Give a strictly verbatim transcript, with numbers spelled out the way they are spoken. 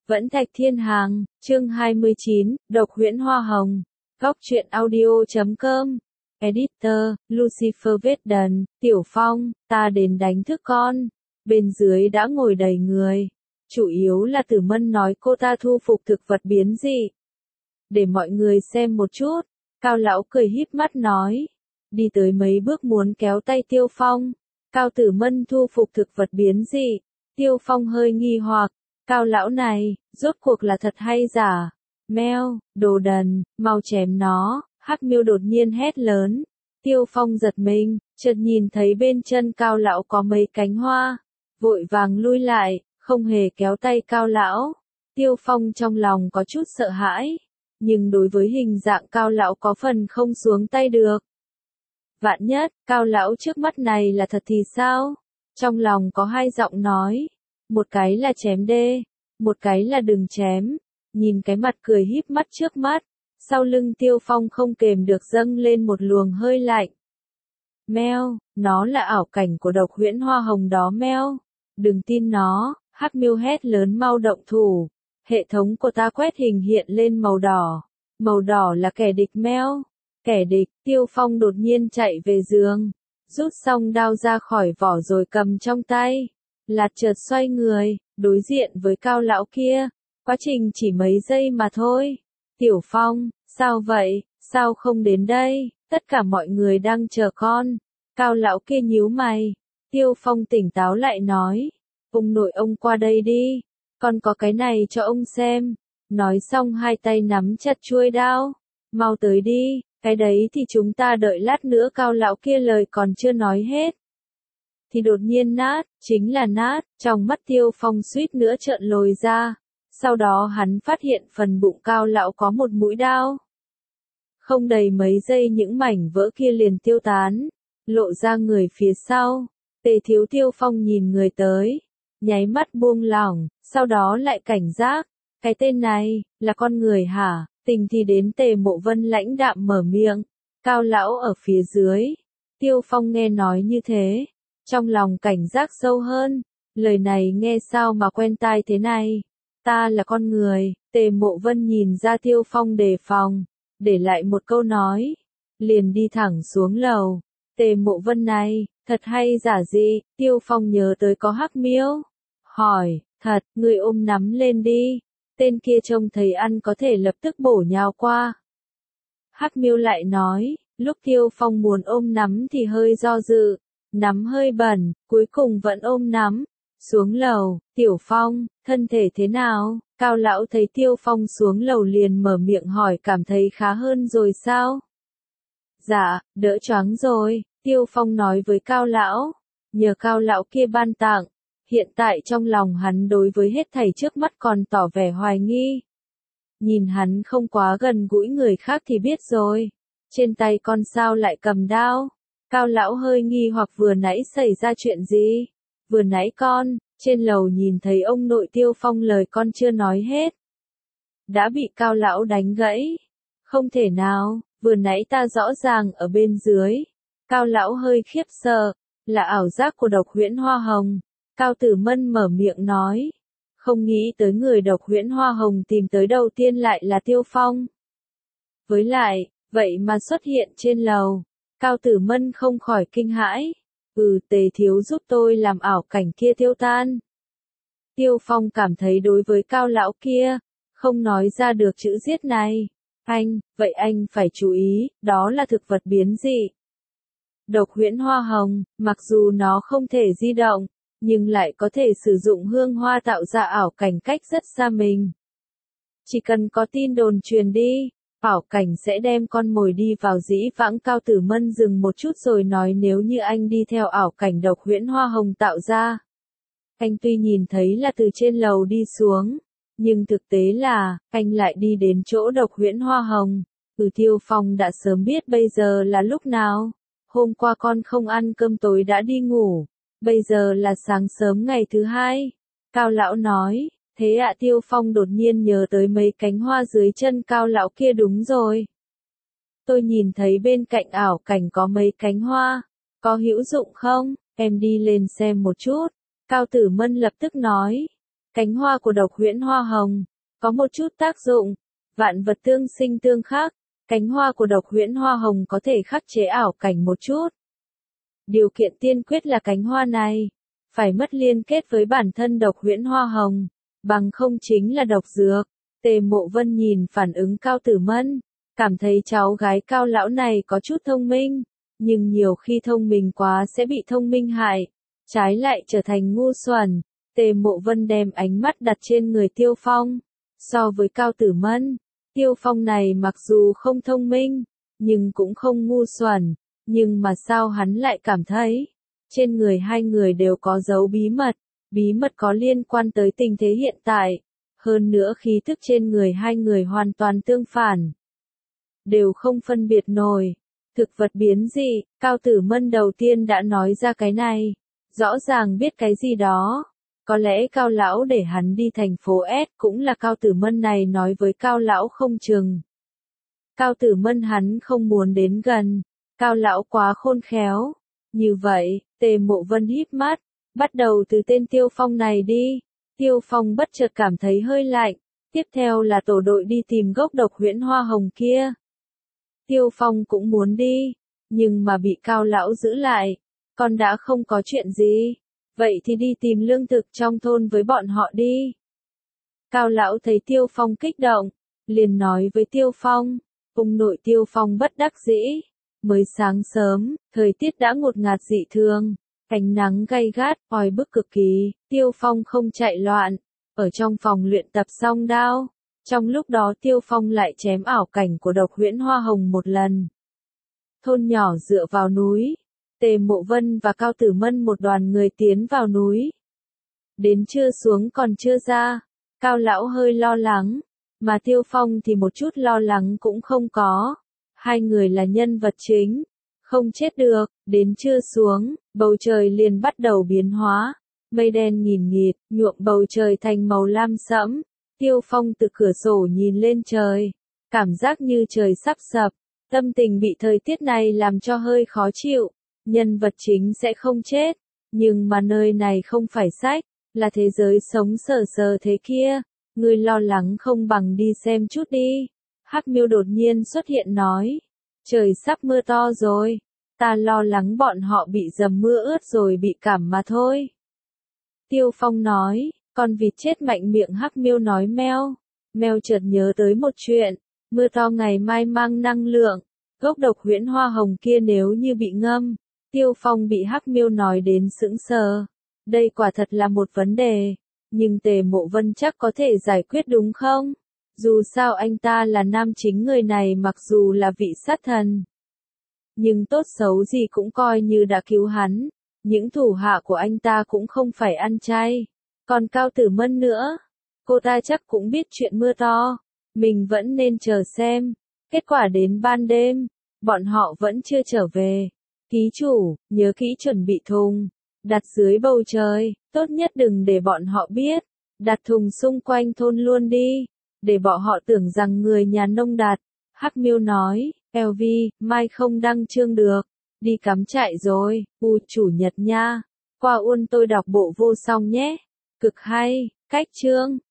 Vẫn Thạch Thiên Hàng, chương hai mươi chín, Độc Huyễn Hoa Hồng. Góc truyện audio chấm com. Editor, Lucifer Vết Tiểu Phong, ta đến đánh thức con. Bên dưới đã ngồi đầy người. Chủ yếu là Tử Mân nói cô ta thu phục thực vật biến dị. Để mọi người xem một chút. Cao lão cười híp mắt nói. Đi tới mấy bước muốn kéo tay Tiêu Phong. Cao Tử Mân thu phục thực vật biến dị. Tiêu Phong hơi nghi hoặc. Cao lão này, rốt cuộc là thật hay giả? Meo, đồ đần, mau chém nó, Hắc Miêu đột nhiên hét lớn. Tiêu Phong giật mình, chợt nhìn thấy bên chân Cao lão có mấy cánh hoa. Vội vàng lui lại, không hề kéo tay Cao lão. Tiêu Phong trong lòng có chút sợ hãi. Nhưng đối với hình dạng Cao lão có phần không xuống tay được. Vạn nhất, Cao lão trước mắt này là thật thì sao? Trong lòng có hai giọng nói. Một cái là chém đê, một cái là đừng chém. Nhìn cái mặt cười híp mắt trước mắt, sau lưng Tiêu Phong không kềm được dâng lên một luồng hơi lạnh. Meo, nó là ảo cảnh của độc huyễn hoa hồng đó Meo. Đừng tin nó, Hắc Miêu hét lớn mau động thủ. Hệ thống của ta quét hình hiện lên màu đỏ. Màu đỏ là kẻ địch Meo. Kẻ địch, Tiêu Phong đột nhiên chạy về giường. Rút xong đao ra khỏi vỏ rồi cầm trong tay. Lạt chợt xoay người, đối diện với Cao lão kia. Quá trình chỉ mấy giây mà thôi. Tiểu Phong, sao vậy, sao không đến đây, tất cả mọi người đang chờ con. Cao lão kia nhíu mày. Tiêu Phong tỉnh táo lại nói. Ông nội ông qua đây đi, con có cái này cho ông xem. Nói xong hai tay nắm chặt chuôi đao. Mau tới đi, cái đấy thì chúng ta đợi lát nữa. Cao lão kia lời còn chưa nói hết. Thì đột nhiên nát, chính là nát, trong mắt Tiêu Phong suýt nữa trợn lồi ra. Sau đó hắn phát hiện phần bụng Cao lão có một mũi đao. Không đầy mấy giây những mảnh vỡ kia liền tiêu tán, lộ ra người phía sau. Tề Thiếu Tiêu Phong nhìn người tới, nháy mắt buông lỏng, sau đó lại cảnh giác. Cái tên này, là con người hả? Tình thì đến Tề Mộ Vân lãnh đạm mở miệng. Cao lão ở phía dưới. Tiêu Phong nghe nói như thế. Trong lòng cảnh giác sâu hơn, lời này nghe sao mà quen tai thế này. Ta là con người, Tề Mộ Vân nhìn ra Tiêu Phong đề phòng, để lại một câu nói, liền đi thẳng xuống lầu. Tề Mộ Vân này, thật hay giả gì? Tiêu Phong nhớ tới có Hắc Miêu. Hỏi, thật, người ôm nắm lên đi. Tên kia trông thấy ăn có thể lập tức bổ nhào qua. Hắc Miêu lại nói, lúc Tiêu Phong muốn ôm nắm thì hơi do dự. Nắm hơi bẩn, cuối cùng vẫn ôm nắm. Xuống lầu, Tiểu Phong, thân thể thế nào? Cao lão thấy Tiêu Phong xuống lầu liền mở miệng hỏi cảm thấy khá hơn rồi sao? Dạ, đỡ choáng rồi, Tiêu Phong nói với Cao lão. Nhờ Cao lão kia ban tặng, hiện tại trong lòng hắn đối với hết thảy trước mắt còn tỏ vẻ hoài nghi. Nhìn hắn không quá gần gũi người khác thì biết rồi. Trên tay con sao lại cầm đao? Cao lão hơi nghi hoặc vừa nãy xảy ra chuyện gì? Vừa nãy con, trên lầu nhìn thấy ông nội Tiêu Phong lời con chưa nói hết. Đã bị Cao lão đánh gãy. Không thể nào, vừa nãy ta rõ ràng ở bên dưới. Cao lão hơi khiếp sợ, là ảo giác của độc huyễn hoa hồng. Cao Tử Mân mở miệng nói. Không nghĩ tới người độc huyễn hoa hồng tìm tới đầu tiên lại là Tiêu Phong. Với lại, vậy mà xuất hiện trên lầu. Cao Tử Mân không khỏi kinh hãi. Ừ, Tề thiếu giúp tôi làm ảo cảnh kia tiêu tan. Tiêu Phong cảm thấy đối với Cao lão kia, không nói ra được chữ giết này. Anh, vậy anh phải chú ý, đó là thực vật biến dị. Độc huyễn hoa hồng, mặc dù nó không thể di động, nhưng lại có thể sử dụng hương hoa tạo ra ảo cảnh cách rất xa mình. Chỉ cần có tin đồn truyền đi, ảo cảnh sẽ đem con mồi đi vào dĩ vãng. Cao Tử Mân dừng một chút rồi nói nếu như anh đi theo ảo cảnh độc huyễn hoa hồng tạo ra. Anh tuy nhìn thấy là từ trên lầu đi xuống, nhưng thực tế là, anh lại đi đến chỗ độc huyễn hoa hồng. Ừ, Tiêu Phong đã sớm biết bây giờ là lúc nào. Hôm qua con không ăn cơm tối đã đi ngủ, bây giờ là sáng sớm ngày thứ hai. Cao lão nói. Thế ạ, Tiêu Phong đột nhiên nhớ tới mấy cánh hoa dưới chân Cao lão kia. Đúng rồi. Tôi nhìn thấy bên cạnh ảo cảnh có mấy cánh hoa. Có hữu dụng không? Em đi lên xem một chút. Cao Tử Mân lập tức nói. Cánh hoa của độc huyễn hoa hồng có một chút tác dụng, vạn vật tương sinh tương khắc, cánh hoa của độc huyễn hoa hồng có thể khắc chế ảo cảnh một chút. Điều kiện tiên quyết là cánh hoa này phải mất liên kết với bản thân độc huyễn hoa hồng, bằng không chính là độc dược. Tề Mộ Vân nhìn phản ứng Cao Tử Mân, cảm thấy cháu gái Cao lão này có chút thông minh, nhưng nhiều khi thông minh quá sẽ bị thông minh hại, trái lại trở thành ngu xuẩn. Tề Mộ Vân đem ánh mắt đặt trên người Tiêu Phong. So với Cao Tử Mân, Tiêu Phong này mặc dù không thông minh, nhưng cũng không ngu xuẩn, nhưng mà sao hắn lại cảm thấy, trên người hai người đều có dấu bí mật, bí mật có liên quan tới tình thế hiện tại, hơn nữa khí thức trên người hai người hoàn toàn tương phản. Đều không phân biệt nổi, thực vật biến dị, Cao Tử Mân đầu tiên đã nói ra cái này, rõ ràng biết cái gì đó. Có lẽ Cao lão để hắn đi thành phố S cũng là Cao Tử Mân này nói với Cao lão không chừng. Cao Tử Mân hắn không muốn đến gần, Cao lão quá khôn khéo. Như vậy, Tề Mộ Vân híp mắt, bắt đầu từ tên Tiêu Phong này đi. Tiêu Phong bất chợt cảm thấy hơi lạnh, tiếp theo là tổ đội đi tìm gốc độc huyễn hoa hồng kia. Tiêu Phong cũng muốn đi, nhưng mà bị Cao lão giữ lại, con đã không có chuyện gì. Vậy thì đi tìm lương thực trong thôn với bọn họ đi. Cao lão thấy Tiêu Phong kích động, liền nói với Tiêu Phong, ông nội. Tiêu Phong bất đắc dĩ, mới sáng sớm, thời tiết đã ngột ngạt dị thường, ánh nắng gay gắt, oi bức cực kỳ, Tiêu Phong không chạy loạn, ở trong phòng luyện tập song đao. Trong lúc đó Tiêu Phong lại chém ảo cảnh của độc huyễn hoa hồng một lần. Thôn nhỏ dựa vào núi. Tề Mộ Vân và Cao Tử Mân một đoàn người tiến vào núi. Đến trưa xuống còn chưa ra, Cao lão hơi lo lắng, mà Tiêu Phong thì một chút lo lắng cũng không có. Hai người là nhân vật chính, không chết được. Đến trưa xuống, bầu trời liền bắt đầu biến hóa, mây đen nghìn nghịt, nhuộm bầu trời thành màu lam sẫm. Tiêu Phong từ cửa sổ nhìn lên trời, cảm giác như trời sắp sập, tâm tình bị thời tiết này làm cho hơi khó chịu. Nhân vật chính sẽ không chết, nhưng mà nơi này không phải sách, là thế giới sống sờ sờ thế kia, người lo lắng không bằng đi xem chút đi. Hắc Miêu đột nhiên xuất hiện nói, trời sắp mưa to rồi, ta lo lắng bọn họ bị dầm mưa ướt rồi bị cảm mà thôi. Tiêu Phong nói, con vịt chết mạnh miệng. Hắc Miêu nói meo, meo chợt nhớ tới một chuyện, mưa to ngày mai mang năng lượng, gốc độc huyễn hoa hồng kia nếu như bị ngâm. Tiêu Phong bị Hắc Miêu nói đến sững sờ. Đây quả thật là một vấn đề, nhưng Tề Mộ Vân chắc có thể giải quyết đúng không? Dù sao anh ta là nam chính, người này mặc dù là vị sát thần, nhưng tốt xấu gì cũng coi như đã cứu hắn. Những thủ hạ của anh ta cũng không phải ăn chay. Còn Cao Tử Mân nữa, cô ta chắc cũng biết chuyện mưa to. Mình vẫn nên chờ xem. Kết quả đến ban đêm, bọn họ vẫn chưa trở về. Ký chủ, nhớ kỹ chuẩn bị thùng, đặt dưới bầu trời, tốt nhất đừng để bọn họ biết, đặt thùng xung quanh thôn luôn đi, để bọn họ tưởng rằng người nhà nông đặt. Hắc Miêu nói, lờ vê, mai không đăng chương được, đi cắm trại rồi, u chủ nhật nha, qua uôn tôi đọc bộ vô song nhé, cực hay, cách chương.